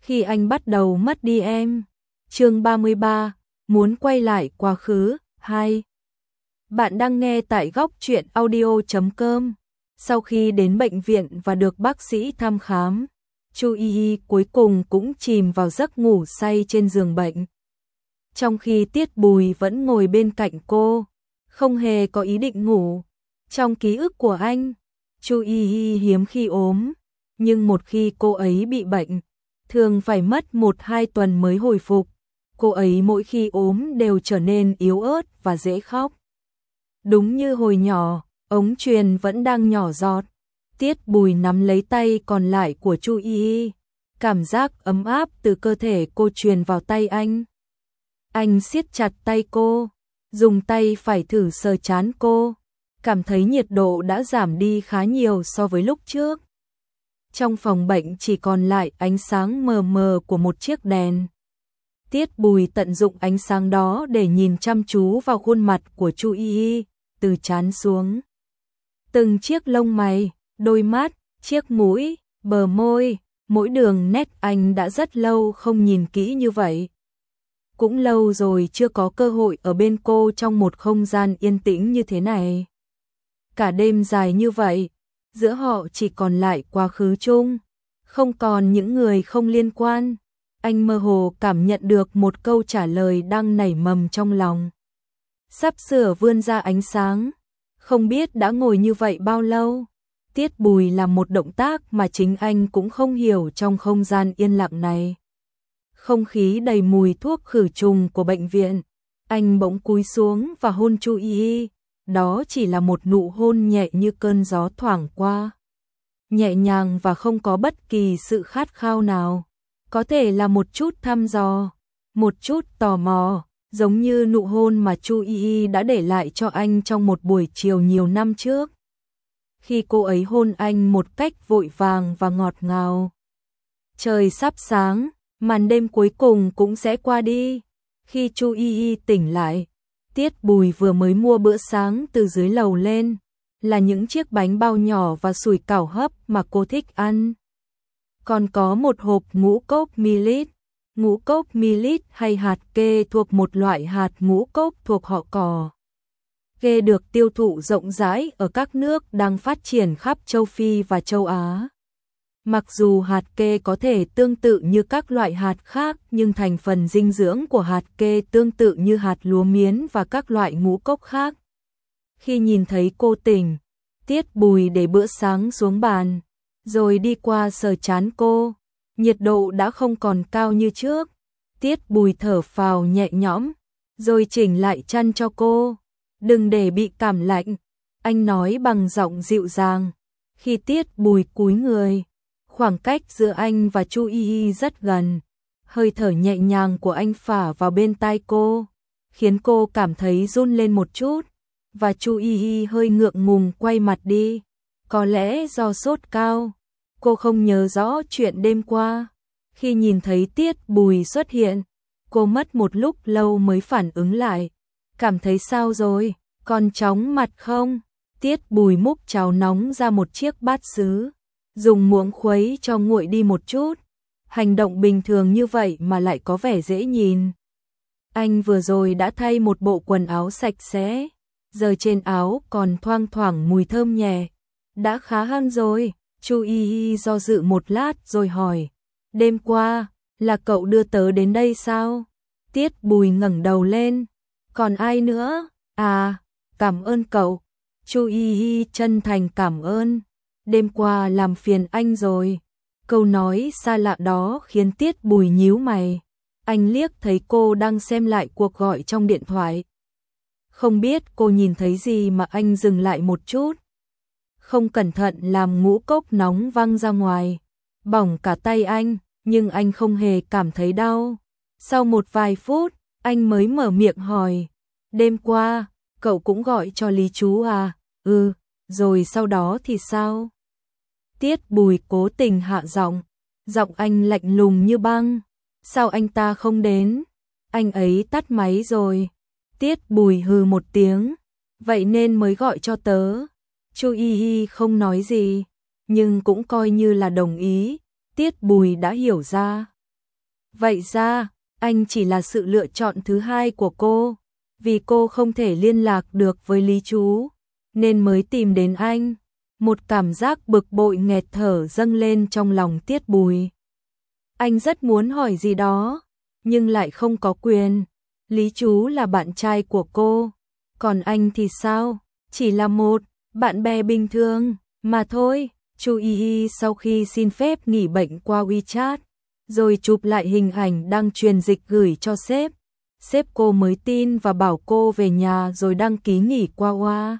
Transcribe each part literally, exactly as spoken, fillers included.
khi anh bắt đầu mất đi em. Chương ba mươi ba, muốn quay lại quá khứ, hai. Bạn đang nghe tại góc truyện audio chấm com. Sau khi đến bệnh viện và được bác sĩ thăm khám, Chu Y Y cuối cùng cũng chìm vào giấc ngủ say trên giường bệnh. Trong khi Tiết Bùi vẫn ngồi bên cạnh cô, không hề có ý định ngủ. Trong ký ức của anh, Chu Y Y hiếm khi ốm, nhưng một khi cô ấy bị bệnh, thường phải mất một hai tuần mới hồi phục. Cô ấy mỗi khi ốm đều trở nên yếu ớt và dễ khóc. Đúng như hồi nhỏ, ống truyền vẫn đang nhỏ giọt. Tiết Bùi nắm lấy tay còn lại của Chu Y Y, cảm giác ấm áp từ cơ thể cô truyền vào tay anh. Anh siết chặt tay cô, dùng tay phải thử sờ trán cô, cảm thấy nhiệt độ đã giảm đi khá nhiều so với lúc trước. Trong phòng bệnh chỉ còn lại ánh sáng mờ mờ của một chiếc đèn. Tiết Bùi tận dụng ánh sáng đó để nhìn chăm chú vào khuôn mặt của Chu Y Y, từ trán xuống. Từng chiếc lông mày, đôi mắt, chiếc mũi, bờ môi, mỗi đường nét anh đã rất lâu không nhìn kỹ như vậy. Cũng lâu rồi chưa có cơ hội ở bên cô trong một không gian yên tĩnh như thế này. Cả đêm dài như vậy, giữa họ chỉ còn lại quá khứ chung, không còn những người không liên quan. Anh mơ hồ cảm nhận được một câu trả lời đang nảy mầm trong lòng. Sắp sửa vươn ra ánh sáng, không biết đã ngồi như vậy bao lâu. Tiết Bùi làm một động tác mà chính anh cũng không hiểu trong không gian yên lặng này. Không khí đầy mùi thuốc khử trùng của bệnh viện. Anh bỗng cúi xuống và hôn Chu Y Y. Đó chỉ là một nụ hôn nhẹ như cơn gió thoảng qua. Nhẹ nhàng và không có bất kỳ sự khát khao nào. Có thể là một chút thăm dò, một chút tò mò, giống như nụ hôn mà Chu Y Y đã để lại cho anh trong một buổi chiều nhiều năm trước. Khi cô ấy hôn anh một cách vội vàng và ngọt ngào. Trời sắp sáng, màn đêm cuối cùng cũng sẽ qua đi. Khi Chu Y Y tỉnh lại, Tiết Bùi vừa mới mua bữa sáng từ dưới lầu lên, là những chiếc bánh bao nhỏ và sủi cảo hấp mà cô thích ăn. Còn có một hộp ngũ cốc millet. Ngũ cốc millet hay hạt kê thuộc một loại hạt ngũ cốc thuộc họ cỏ. Kê được tiêu thụ rộng rãi ở các nước đang phát triển khắp châu Phi và châu Á. Mặc dù hạt kê có thể tương tự như các loại hạt khác, nhưng thành phần dinh dưỡng của hạt kê tương tự như hạt lúa miến và các loại ngũ cốc khác. Khi nhìn thấy cô tỉnh, Tiết Bùi để bữa sáng xuống bàn, rồi đi qua sờ trán cô. Nhiệt độ đã không còn cao như trước. Tiết Bùi thở phào nhẹ nhõm, rồi chỉnh lại chăn cho cô. Đừng để bị cảm lạnh, anh nói bằng giọng dịu dàng. Khi Tiết Bùi cúi người, khoảng cách giữa anh và Chu Y Y rất gần. Hơi thở nhẹ nhàng của anh phả vào bên tai cô, khiến cô cảm thấy run lên một chút. Và Chu Y Y hơi ngượng ngùng quay mặt đi. Có lẽ do sốt cao, cô không nhớ rõ chuyện đêm qua. Khi nhìn thấy Tiết Bùi xuất hiện, cô mất một lúc lâu mới phản ứng lại. Cảm thấy sao rồi, còn chóng mặt không? Tiết Bùi múc cháo nóng ra một chiếc bát sứ, dùng muỗng khuấy cho nguội đi một chút. Hành động bình thường như vậy mà lại có vẻ dễ nhìn. Anh vừa rồi đã thay một bộ quần áo sạch sẽ, giờ trên áo còn thoang thoảng mùi thơm nhẹ. Đã khá hơn rồi. Chu Y Y do dự một lát rồi hỏi. Đêm qua, là cậu đưa tớ đến đây sao? Tiết Bùi ngẩng đầu lên. Còn ai nữa? À, cảm ơn cậu. Chu Y Y chân thành cảm ơn. Đêm qua làm phiền anh rồi. Câu nói xa lạ đó khiến Tiết Bùi nhíu mày. Anh liếc thấy cô đang xem lại cuộc gọi trong điện thoại. Không biết cô nhìn thấy gì mà anh dừng lại một chút. Không cẩn thận làm ngũ cốc nóng văng ra ngoài, bỏng cả tay anh, nhưng anh không hề cảm thấy đau. Sau một vài phút, anh mới mở miệng hỏi. Đêm qua, cậu cũng gọi cho Lý chú à? Ừ, rồi sau đó thì sao? Tiết Bùi cố tình hạ giọng, giọng anh lạnh lùng như băng. Sao anh ta không đến? Anh ấy tắt máy rồi. Tiết Bùi hừ một tiếng. Vậy nên mới gọi cho tớ. Chu Y Y không nói gì, nhưng cũng coi như là đồng ý. Tiết Bùi đã hiểu ra. Vậy ra, anh chỉ là sự lựa chọn thứ hai của cô, vì cô không thể liên lạc được với Lý Chú, nên mới tìm đến anh. Một cảm giác bực bội nghẹt thở dâng lên trong lòng Tiết Bùi. Anh rất muốn hỏi gì đó, nhưng lại không có quyền. Lý Chú là bạn trai của cô, còn anh thì sao? Chỉ là một bạn bè bình thường mà thôi. Chu Y Y sau khi xin phép nghỉ bệnh qua WeChat, rồi chụp lại hình ảnh đăng truyền dịch gửi cho sếp. Sếp cô mới tin và bảo cô về nhà rồi đăng ký nghỉ qua Oa.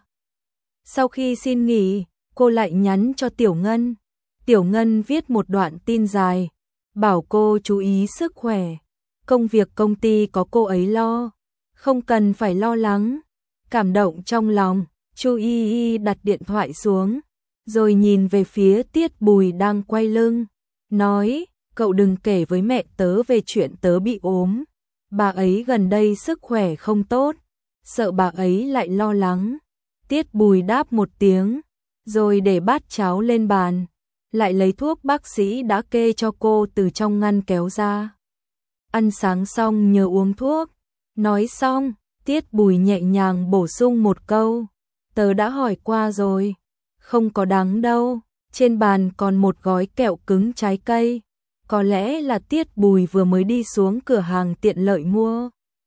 Sau khi xin nghỉ, cô lại nhắn cho Tiểu Ngân. Tiểu Ngân viết một đoạn tin dài, bảo cô chú ý sức khỏe. Công việc công ty có cô ấy lo, không cần phải lo lắng. Cảm động trong lòng, Chu Y Y đặt điện thoại xuống, rồi nhìn về phía Tiết Bùi đang quay lưng, nói, cậu đừng kể với mẹ tớ về chuyện tớ bị ốm. Bà ấy gần đây sức khỏe không tốt, sợ bà ấy lại lo lắng. Tiết Bùi đáp một tiếng, rồi để bát cháo lên bàn, lại lấy thuốc bác sĩ đã kê cho cô từ trong ngăn kéo ra. Ăn sáng xong nhớ uống thuốc. Nói xong, Tiết Bùi nhẹ nhàng bổ sung một câu, tớ đã hỏi qua rồi, không có đắng đâu. Trên bàn còn một gói kẹo cứng trái cây, có lẽ là Tiết Bùi vừa mới đi xuống cửa hàng tiện lợi mua.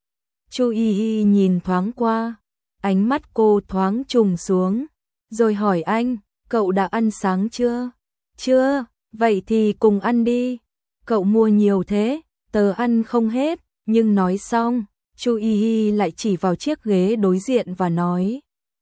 Chu Y Y nhìn thoáng qua, ánh mắt cô thoáng trùng xuống, rồi hỏi anh, cậu đã ăn sáng chưa? Chưa, vậy thì cùng ăn đi. Cậu mua nhiều thế, tớ ăn không hết. Nhưng nói xong, Chu Y Y lại chỉ vào chiếc ghế đối diện và nói,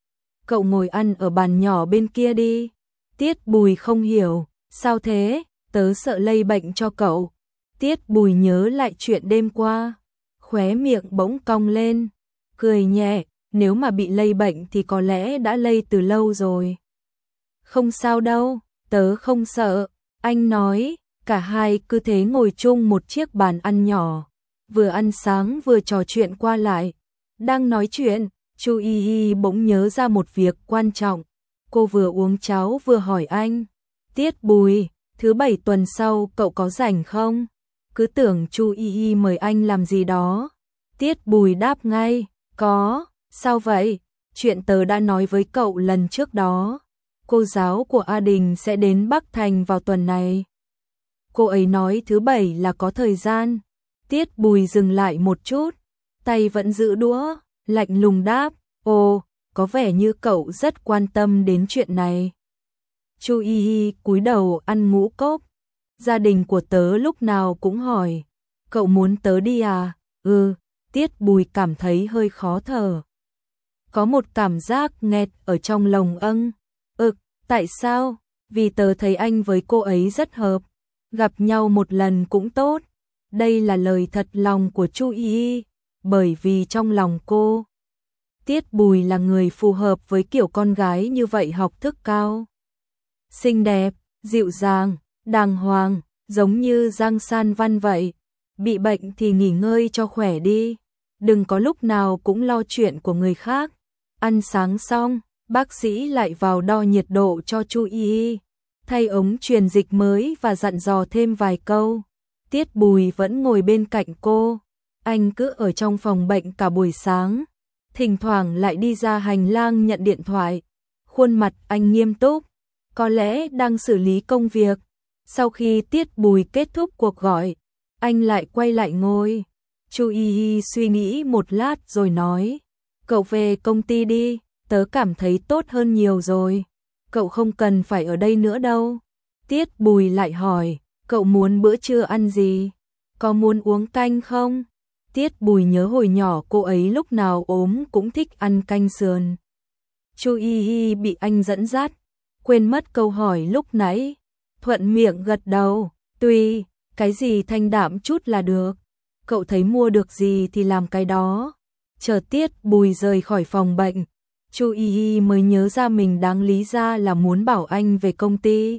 cậu ngồi ăn ở bàn nhỏ bên kia đi. Tiết Bùi không hiểu, sao thế? Tớ sợ lây bệnh cho cậu. Tiết Bùi nhớ lại chuyện đêm qua, khóe miệng bỗng cong lên, cười nhẹ, nếu mà bị lây bệnh thì có lẽ đã lây từ lâu rồi. Không sao đâu, tớ không sợ. Anh nói. Cả hai cứ thế ngồi chung một chiếc bàn ăn nhỏ, vừa ăn sáng vừa trò chuyện qua lại. Đang nói chuyện, Chu Y Y bỗng nhớ ra một việc quan trọng. Cô vừa uống cháo vừa hỏi anh, Tiết Bùi, thứ bảy tuần sau cậu có rảnh không? Cứ tưởng Chu Y Y mời anh làm gì đó. Tiết Bùi đáp ngay, có. Sao vậy? Chuyện tớ đã nói với cậu lần trước đó. Cô giáo của A Đình sẽ đến Bắc Thành vào tuần này. Cô ấy nói thứ bảy là có thời gian. Tiết Bùi dừng lại một chút, tay vẫn giữ đũa, lạnh lùng đáp, ồ, có vẻ như cậu rất quan tâm đến chuyện này. Chu Y Y cúi đầu ăn ngũ cốc. Gia đình của tớ lúc nào cũng hỏi, cậu muốn tớ đi à? Ừ. Tiết Bùi cảm thấy hơi khó thở. Có một cảm giác nghẹt ở trong lồng âng. Ực, tại sao? Vì tớ thấy anh với cô ấy rất hợp. Gặp nhau một lần cũng tốt. Đây là lời thật lòng của Chu Y Y, bởi vì trong lòng cô, Tiết Bùi là người phù hợp với kiểu con gái như vậy, học thức cao, xinh đẹp, dịu dàng, đàng hoàng, giống như Giang San Văn vậy. Bị bệnh thì nghỉ ngơi cho khỏe đi, đừng có lúc nào cũng lo chuyện của người khác. Ăn sáng xong, bác sĩ lại vào đo nhiệt độ cho Chu Y Y, thay ống truyền dịch mới và dặn dò thêm vài câu. Tiết Bùi vẫn ngồi bên cạnh cô, anh cứ ở trong phòng bệnh cả buổi sáng, thỉnh thoảng lại đi ra hành lang nhận điện thoại. Khuôn mặt anh nghiêm túc, có lẽ đang xử lý công việc. Sau khi Tiết Bùi kết thúc cuộc gọi, anh lại quay lại ngồi. Chu Y Y suy nghĩ một lát rồi nói, cậu về công ty đi, tớ cảm thấy tốt hơn nhiều rồi. Cậu không cần phải ở đây nữa đâu. Tiết Bùi lại hỏi, cậu muốn bữa trưa ăn gì? Có muốn uống canh không? Tiết Bùi nhớ hồi nhỏ cô ấy lúc nào ốm cũng thích ăn canh sườn. Chu Y Y bị anh dẫn dắt, quên mất câu hỏi lúc nãy, thuận miệng gật đầu, tùy, cái gì thanh đạm chút là được. Cậu thấy mua được gì thì làm cái đó. Chờ Tiết Bùi rời khỏi phòng bệnh, Chu Y Y mới nhớ ra mình đáng lý ra là muốn bảo anh về công ty.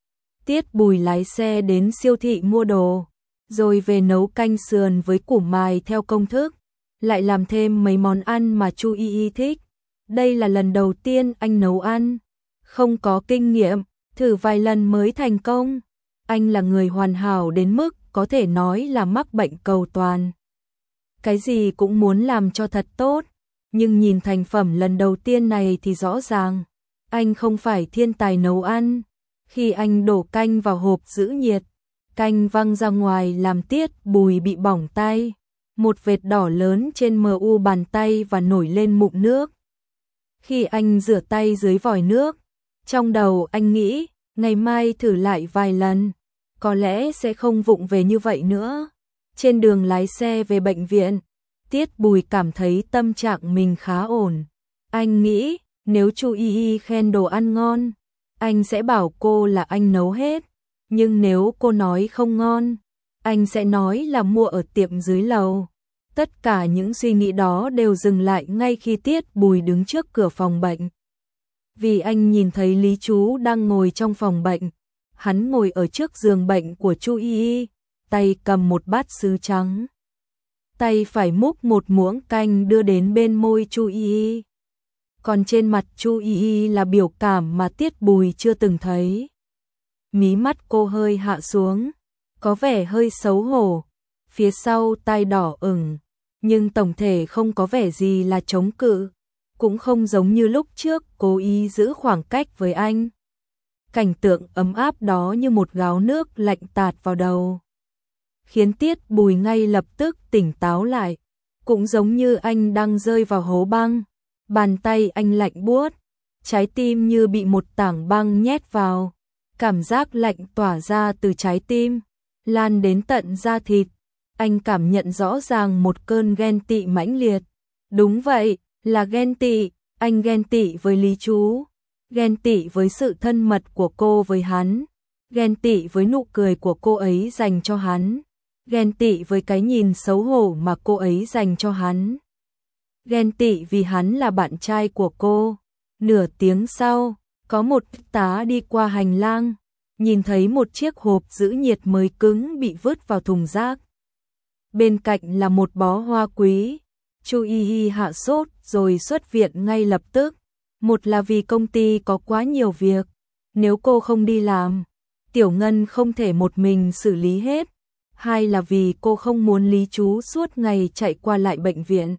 Tiết Bùi lái xe đến siêu thị mua đồ, rồi về nấu canh sườn với củ mài theo công thức, lại làm thêm mấy món ăn mà Chu Y Y thích. Đây là lần đầu tiên anh nấu ăn, không có kinh nghiệm, thử vài lần mới thành công. Anh là người hoàn hảo đến mức có thể nói là mắc bệnh cầu toàn. Cái gì cũng muốn làm cho thật tốt, nhưng nhìn thành phẩm lần đầu tiên này thì rõ ràng, anh không phải thiên tài nấu ăn. Khi anh đổ canh vào hộp giữ nhiệt, canh văng ra ngoài làm Tiết Bùi bị bỏng tay, một vệt đỏ lớn trên mờ u bàn tay và nổi lên mụn nước. Khi anh rửa tay dưới vòi nước, trong đầu anh nghĩ, ngày mai thử lại vài lần, có lẽ sẽ không vụng về như vậy nữa. Trên đường lái xe về bệnh viện, Tiết Bùi cảm thấy tâm trạng mình khá ổn. Anh nghĩ, nếu chú Y Y khen đồ ăn ngon, anh sẽ bảo cô là anh nấu hết. Nhưng nếu cô nói không ngon, anh sẽ nói là mua ở tiệm dưới lầu. Tất cả những suy nghĩ đó đều dừng lại ngay khi Tiết Bùi đứng trước cửa phòng bệnh. Vì anh nhìn thấy Lý Chú đang ngồi trong phòng bệnh. Hắn ngồi ở trước giường bệnh của Chu Y Y, tay cầm một bát sứ trắng. Tay phải múc một muỗng canh đưa đến bên môi Chu Y Y. Còn trên mặt Chu Y Y là biểu cảm mà Tiết Bùi chưa từng thấy. Mí mắt cô hơi hạ xuống, có vẻ hơi xấu hổ, phía sau tai đỏ ửng, nhưng tổng thể không có vẻ gì là chống cự, cũng không giống như lúc trước cố ý giữ khoảng cách với anh. Cảnh tượng ấm áp đó như một gáo nước lạnh tạt vào đầu, khiến Tiết Bùi ngay lập tức tỉnh táo lại, cũng giống như anh đang rơi vào hố băng, bàn tay anh lạnh buốt, trái tim như bị một tảng băng nhét vào, cảm giác lạnh tỏa ra từ trái tim, lan đến tận da thịt, anh cảm nhận rõ ràng một cơn ghen tị mãnh liệt. Đúng vậy, là ghen tị, anh ghen tị với Lý Chú, ghen tị với sự thân mật của cô với hắn, ghen tị với nụ cười của cô ấy dành cho hắn, ghen tị với cái nhìn xấu hổ mà cô ấy dành cho hắn, ghen tị vì hắn là bạn trai của cô. Nửa tiếng sau, có một tá đi qua hành lang, nhìn thấy một chiếc hộp giữ nhiệt mới cứng bị vứt vào thùng rác. Bên cạnh là một bó hoa quý. Chu Y Y hạ sốt rồi xuất viện ngay lập tức. Một là vì công ty có quá nhiều việc, nếu cô không đi làm, Tiểu Ngân không thể một mình xử lý hết. Hai là vì cô không muốn Lý Chú suốt ngày chạy qua lại bệnh viện,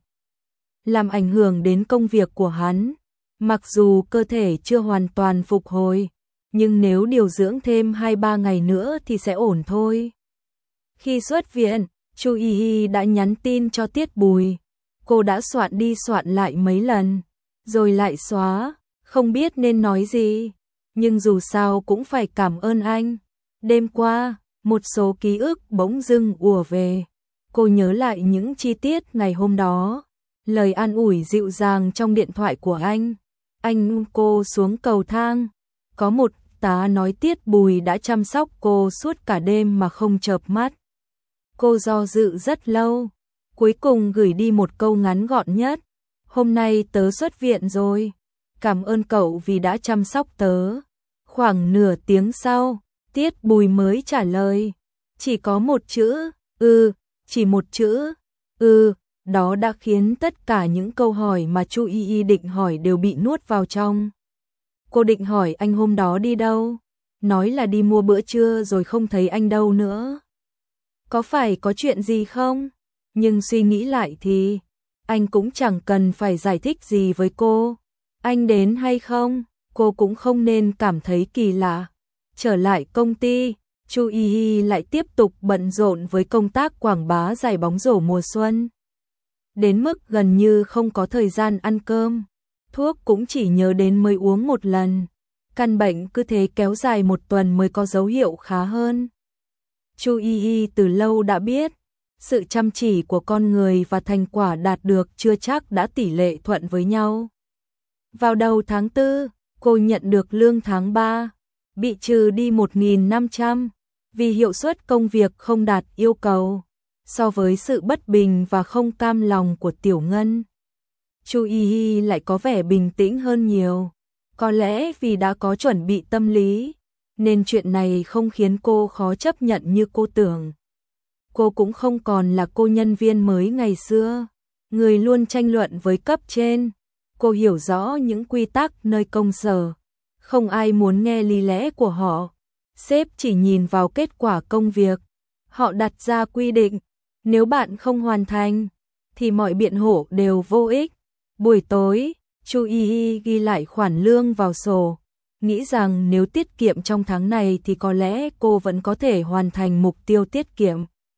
làm ảnh hưởng đến công việc của hắn. Mặc dù cơ thể chưa hoàn toàn phục hồi, nhưng nếu điều dưỡng thêm hai ba ngày nữa thì sẽ ổn thôi. Khi xuất viện, Chu Y Y đã nhắn tin cho Tiết Bùi. Cô đã soạn đi soạn lại mấy lần, rồi lại xóa, không biết nên nói gì. Nhưng dù sao cũng phải cảm ơn anh. Đêm qua, một số ký ức bỗng dưng ùa về. Cô nhớ lại những chi tiết ngày hôm đó, lời an ủi dịu dàng trong điện thoại của anh. Anh ôm cô xuống cầu thang. Có một tá nói Tiết Bùi đã chăm sóc cô suốt cả đêm mà không chợp mắt. Cô do dự rất lâu, cuối cùng gửi đi một câu ngắn gọn nhất. Hôm nay tớ xuất viện rồi, cảm ơn cậu vì đã chăm sóc tớ. Khoảng nửa tiếng sau, Tiết Bùi mới trả lời. Chỉ có một chữ, ừ, chỉ một chữ, ừ. Đó đã khiến tất cả những câu hỏi mà Chu Y Y định hỏi đều bị nuốt vào trong. Cô định hỏi anh hôm đó đi đâu, nói là đi mua bữa trưa rồi không thấy anh đâu nữa. Có phải có chuyện gì không? Nhưng suy nghĩ lại thì anh cũng chẳng cần phải giải thích gì với cô. Anh đến hay không, cô cũng không nên cảm thấy kỳ lạ. Trở lại công ty, Chu Y Y lại tiếp tục bận rộn với công tác quảng bá giải bóng rổ mùa xuân. Đến mức gần như không có thời gian ăn cơm, thuốc cũng chỉ nhớ đến mới uống một lần. Căn bệnh cứ thế kéo dài một tuần mới có dấu hiệu khá hơn. Chu Y Y từ lâu đã biết, sự chăm chỉ của con người và thành quả đạt được chưa chắc đã tỷ lệ thuận với nhau. Vào đầu tháng tư, cô nhận được lương tháng ba, bị trừ đi một nghìn năm trăm vì hiệu suất công việc không đạt yêu cầu. So với sự bất bình và không cam lòng của Tiểu Ngân, Chu Y Y lại có vẻ bình tĩnh hơn nhiều. Có lẽ vì đã có chuẩn bị tâm lý, nên chuyện này không khiến cô khó chấp nhận như cô tưởng. Cô cũng không còn là cô nhân viên mới ngày xưa, người luôn tranh luận với cấp trên. Cô hiểu rõ những quy tắc nơi công sở, không ai muốn nghe lý lẽ của họ. Sếp chỉ nhìn vào kết quả công việc. Họ đặt ra quy định, nếu bạn không hoàn thành, thì mọi biện hộ đều vô ích. Buổi tối, Chu Y Y ghi lại khoản lương vào sổ, nghĩ rằng nếu tiết kiệm trong tháng này thì có lẽ cô vẫn có thể hoàn thành mục tiêu tiết kiệm.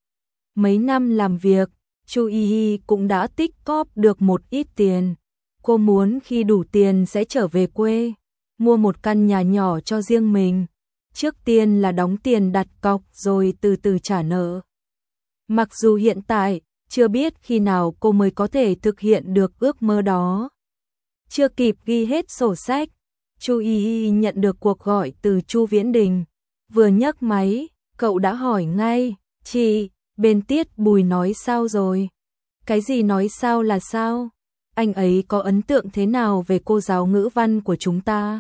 Mấy năm làm việc, Chu Y Y cũng đã tích cóp được một ít tiền. Cô muốn khi đủ tiền sẽ trở về quê, mua một căn nhà nhỏ cho riêng mình. Trước tiên là đóng tiền đặt cọc rồi từ từ trả nợ. Mặc dù hiện tại, chưa biết khi nào cô mới có thể thực hiện được ước mơ đó. Chưa kịp ghi hết sổ sách, Chu Y Y nhận được cuộc gọi từ Chu Viễn Đình. Vừa nhấc máy, cậu đã hỏi ngay, chị, bên Tiết Bùi nói sao rồi? Cái gì nói sao là sao? Anh ấy có ấn tượng thế nào về cô giáo ngữ văn của chúng ta?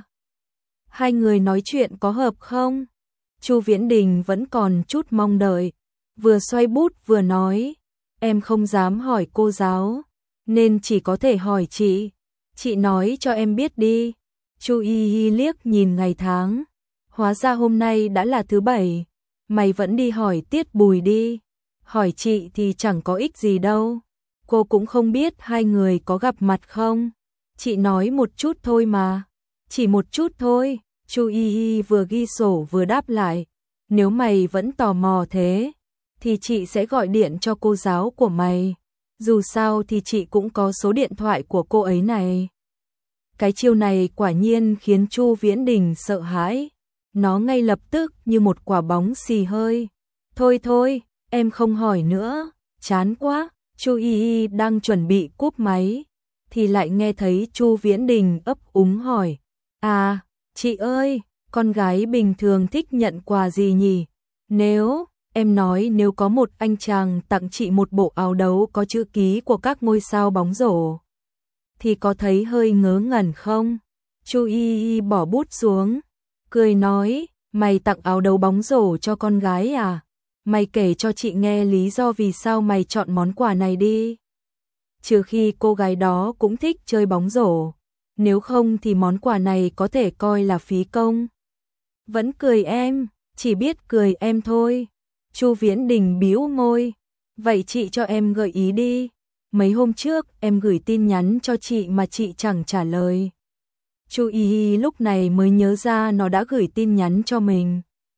Hai người nói chuyện có hợp không? Chu Viễn Đình vẫn còn chút mong đợi, vừa xoay bút vừa nói, em không dám hỏi cô giáo, nên chỉ có thể hỏi chị. Chị nói cho em biết đi. Chu Y Y liếc nhìn ngày tháng, hóa ra hôm nay đã là thứ bảy, mày vẫn đi hỏi Tiết Bùi đi. Hỏi chị thì chẳng có ích gì đâu. Cô cũng không biết hai người có gặp mặt không. Chị nói một chút thôi mà. Chỉ một chút thôi. Chu Y Y vừa ghi sổ vừa đáp lại. Nếu mày vẫn tò mò thế, thì chị sẽ gọi điện cho cô giáo của mày. Dù sao thì chị cũng có số điện thoại của cô ấy này. Cái chiêu này quả nhiên khiến Chu Viễn Đình sợ hãi. Nó ngay lập tức như một quả bóng xì hơi. Thôi thôi, em không hỏi nữa, chán quá. Chu Y Y đang chuẩn bị cúp máy, thì lại nghe thấy Chu Viễn Đình ấp úng hỏi. À, chị ơi, con gái bình thường thích nhận quà gì nhỉ? Nếu, em nói nếu có một anh chàng tặng chị một bộ áo đấu có chữ ký của các ngôi sao bóng rổ, thì có thấy hơi ngớ ngẩn không? Chu Y Y bỏ bút xuống, cười nói, mày tặng áo đấu bóng rổ cho con gái à? Mày kể cho chị nghe lý do vì sao mày chọn món quà này đi. Trừ khi cô gái đó cũng thích chơi bóng rổ, nếu không thì món quà này có thể coi là phí công. Vẫn cười em, chỉ biết cười em thôi. Chu Viễn Đình bĩu môi, vậy chị cho em gợi ý đi. Mấy hôm trước em gửi tin nhắn cho chị mà chị chẳng trả lời. Chu Y Y lúc này mới nhớ ra nó đã gửi tin nhắn cho mình.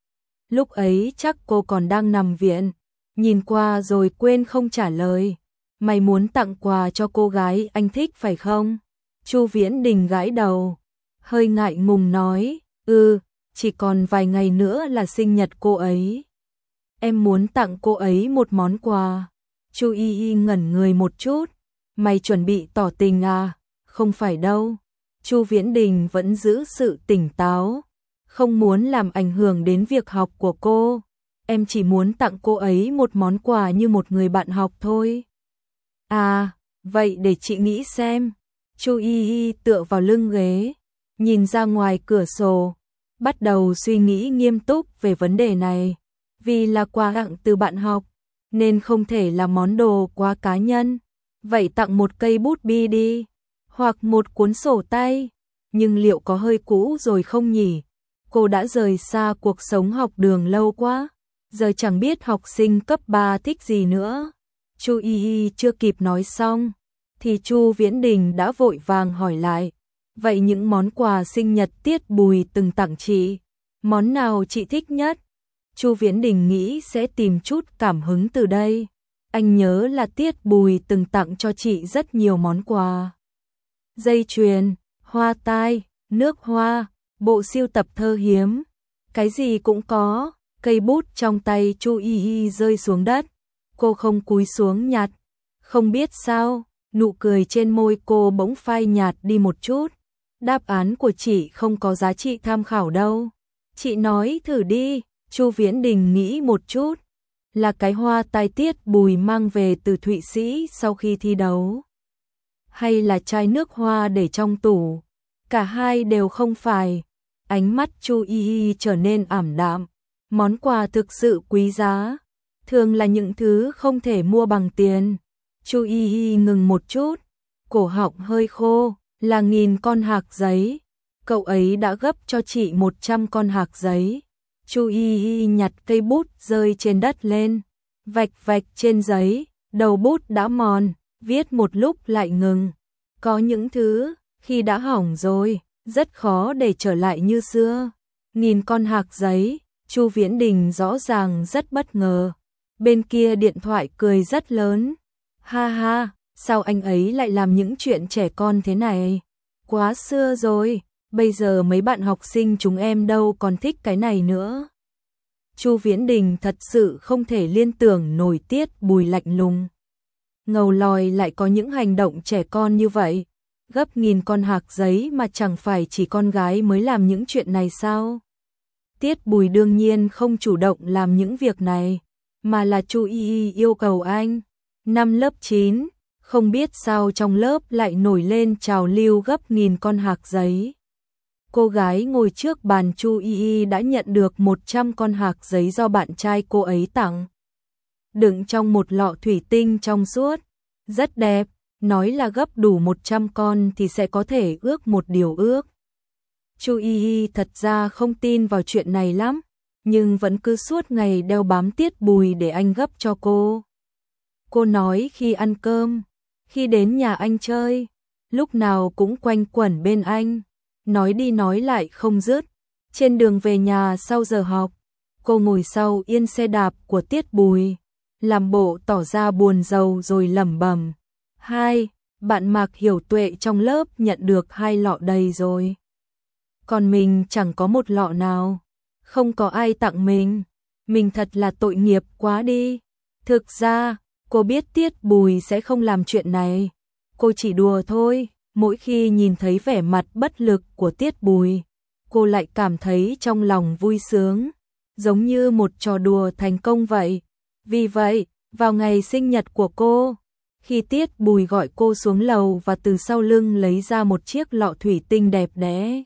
Lúc ấy chắc cô còn đang nằm viện, nhìn qua rồi quên không trả lời. Mày muốn tặng quà cho cô gái anh thích phải không? Chu Viễn Đình gãi đầu, hơi ngại ngùng nói, ừ, chỉ còn vài ngày nữa là sinh nhật cô ấy. Em muốn tặng cô ấy một món quà. Chu Y Y ngẩn người một chút, mày chuẩn bị tỏ tình à? Không phải đâu. Chu Viễn Đình vẫn giữ sự tỉnh táo, không muốn làm ảnh hưởng đến việc học của cô. Em chỉ muốn tặng cô ấy một món quà như một người bạn học thôi. À, vậy để chị nghĩ xem. Chu Y Y tựa vào lưng ghế, nhìn ra ngoài cửa sổ, bắt đầu suy nghĩ nghiêm túc về vấn đề này. Vì là quà tặng từ bạn học, nên không thể là món đồ quá cá nhân. Vậy tặng một cây bút bi đi, hoặc một cuốn sổ tay. Nhưng liệu có hơi cũ rồi không nhỉ? Cô đã rời xa cuộc sống học đường lâu quá, giờ chẳng biết học sinh cấp ba thích gì nữa. Chu Y Y chưa kịp nói xong, thì Chu Viễn Đình đã vội vàng hỏi lại. Vậy những món quà sinh nhật Tiết Bùi từng tặng chị, món nào chị thích nhất? Chu Viễn Đình nghĩ sẽ tìm chút cảm hứng từ đây. Anh nhớ là Tiết Bùi từng tặng cho chị rất nhiều món quà. Dây chuyền, hoa tai, nước hoa, bộ sưu tập thơ hiếm, cái gì cũng có. Cây bút trong tay Chu Y Y rơi xuống đất, cô không cúi xuống nhặt. Không biết sao, nụ cười trên môi cô bỗng phai nhạt đi một chút. Đáp án của chị không có giá trị tham khảo đâu. Chị nói thử đi. Chu Viễn Đình nghĩ một chút. Là cái hoa tai Tiết Bùi mang về từ Thụy Sĩ sau khi thi đấu, hay là chai nước hoa để trong tủ? Cả hai đều không phải. Ánh mắt Chu Y Y trở nên ảm đạm. Món quà thực sự quý giá, thường là những thứ không thể mua bằng tiền. Chu Y Y ngừng một chút, cổ họng hơi khô. Là nghìn con hạc giấy. Cậu ấy đã gấp cho chị một trăm con hạc giấy. Chu Y Y nhặt cây bút rơi trên đất lên. Vạch vạch trên giấy, đầu bút đã mòn, viết một lúc lại ngừng. Có những thứ, khi đã hỏng rồi, rất khó để trở lại như xưa. Nhìn con hạc giấy, Chu Viễn Đình rõ ràng rất bất ngờ. Bên kia điện thoại cười rất lớn. Ha ha, sao anh ấy lại làm những chuyện trẻ con thế này? Quá xưa rồi, bây giờ mấy bạn học sinh chúng em đâu còn thích cái này nữa. Chu Viễn Đình thật sự không thể liên tưởng nổi Tiết Bùi lạnh lùng. Ngầu lòi lại có những hành động trẻ con như vậy. Gấp nghìn con hạc giấy mà chẳng phải chỉ con gái mới làm những chuyện này sao? Tiết Bùi đương nhiên không chủ động làm những việc này, mà là Chu Y Y yêu cầu anh. Năm lớp chín, không biết sao trong lớp lại nổi lên trào lưu gấp nghìn con hạc giấy. Cô gái ngồi trước bàn Chu Y Y đã nhận được một trăm con hạc giấy do bạn trai cô ấy tặng. Đựng trong một lọ thủy tinh trong suốt, rất đẹp, nói là gấp đủ một trăm con thì sẽ có thể ước một điều ước. Chu Y Y thật ra không tin vào chuyện này lắm, nhưng vẫn cứ suốt ngày đeo bám Tiết Bùi để anh gấp cho cô. Cô nói khi ăn cơm, khi đến nhà anh chơi, lúc nào cũng quanh quẩn bên anh, nói đi nói lại không dứt. Trên đường về nhà sau giờ học, cô ngồi sau yên xe đạp của Tiết Bùi, làm bộ tỏ ra buồn rầu rồi lẩm bẩm: "Hai, bạn Mạc Hiểu Tuệ trong lớp nhận được hai lọ đầy rồi. Còn mình chẳng có một lọ nào, không có ai tặng mình, mình thật là tội nghiệp quá đi." Thực ra, cô biết Tiết Bùi sẽ không làm chuyện này, cô chỉ đùa thôi. Mỗi khi nhìn thấy vẻ mặt bất lực của Tiết Bùi, cô lại cảm thấy trong lòng vui sướng, giống như một trò đùa thành công vậy. Vì vậy, vào ngày sinh nhật của cô, khi Tiết Bùi gọi cô xuống lầu và từ sau lưng lấy ra một chiếc lọ thủy tinh đẹp đẽ,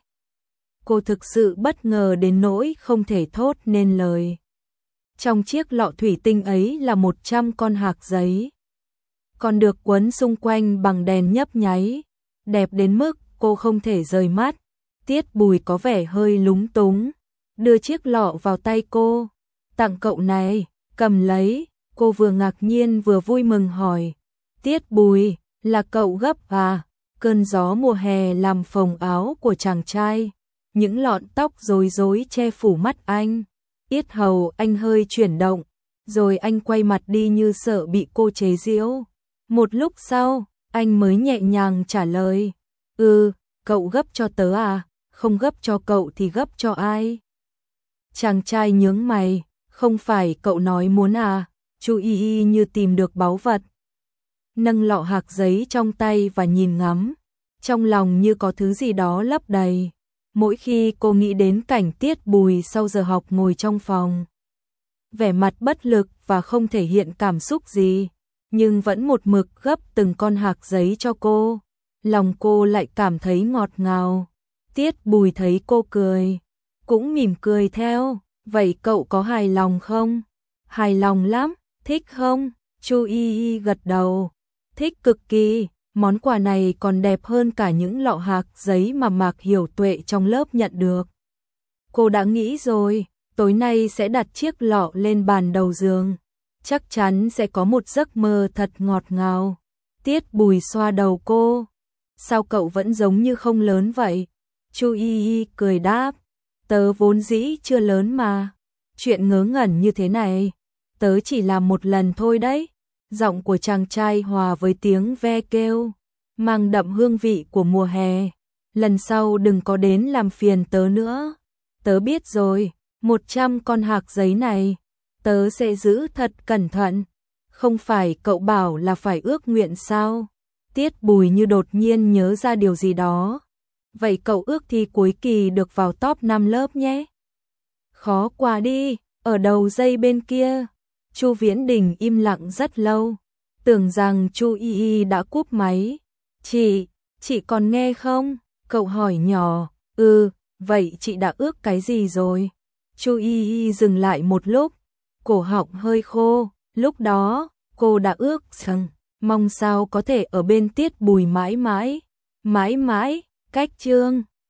cô thực sự bất ngờ đến nỗi không thể thốt nên lời. Trong chiếc lọ thủy tinh ấy là một trăm con hạc giấy, còn được quấn xung quanh bằng đèn nhấp nháy, đẹp đến mức cô không thể rời mắt. Tiết Bùi có vẻ hơi lúng túng, đưa chiếc lọ vào tay cô. "Tặng cậu này, cầm lấy." Cô vừa ngạc nhiên vừa vui mừng hỏi: "Tiết Bùi, là cậu gấp à?" Cơn gió mùa hè làm phồng áo của chàng trai, những lọn tóc rối rối che phủ mắt anh. Yết hầu anh hơi chuyển động, rồi anh quay mặt đi như sợ bị cô chế giễu. Một lúc sau, anh mới nhẹ nhàng trả lời: "Ừ, cậu gấp cho tớ à, không gấp cho cậu thì gấp cho ai?" Chàng trai nhướng mày: "Không phải cậu nói muốn à?" Chu Y Y như tìm được báu vật, nâng lọ hạc giấy trong tay và nhìn ngắm, trong lòng như có thứ gì đó lấp đầy. Mỗi khi cô nghĩ đến cảnh Tiết Bùi sau giờ học ngồi trong phòng, vẻ mặt bất lực và không thể hiện cảm xúc gì, nhưng vẫn một mực gấp từng con hạc giấy cho cô, lòng cô lại cảm thấy ngọt ngào. Tiết Bùi thấy cô cười, cũng mỉm cười theo: "Vậy cậu có hài lòng không?" "Hài lòng lắm, thích không?" Chu Y Y gật đầu: "Thích cực kỳ." Món quà này còn đẹp hơn cả những lọ hạc giấy mà Mạc Hiểu Tuệ trong lớp nhận được. Cô đã nghĩ rồi, tối nay sẽ đặt chiếc lọ lên bàn đầu giường, chắc chắn sẽ có một giấc mơ thật ngọt ngào. Tiết Bùi xoa đầu cô: "Sao cậu vẫn giống như không lớn vậy?" Chu Y Y cười đáp: "Tớ vốn dĩ chưa lớn mà. Chuyện ngớ ngẩn như thế này, tớ chỉ làm một lần thôi đấy." Giọng của chàng trai hòa với tiếng ve kêu, mang đậm hương vị của mùa hè. "Lần sau đừng có đến làm phiền tớ nữa." "Tớ biết rồi, một trăm con hạc giấy này, tớ sẽ giữ thật cẩn thận." "Không phải cậu bảo là phải ước nguyện sao?" Tiết Bùi như đột nhiên nhớ ra điều gì đó. "Vậy cậu ước thi cuối kỳ được vào top năm lớp nhé." "Khó quá đi." Ở đầu dây bên kia, Chu Viễn Đình im lặng rất lâu, tưởng rằng Chu Y Y đã cúp máy. "Chị, chị còn nghe không?" Cậu hỏi nhỏ. "Ừ, vậy chị đã ước cái gì rồi?" Chu Y Y dừng lại một lúc, cổ họng hơi khô. Lúc đó, cô đã ước rằng mong sao có thể ở bên Tiết Bùi mãi mãi. Mãi mãi, cách chương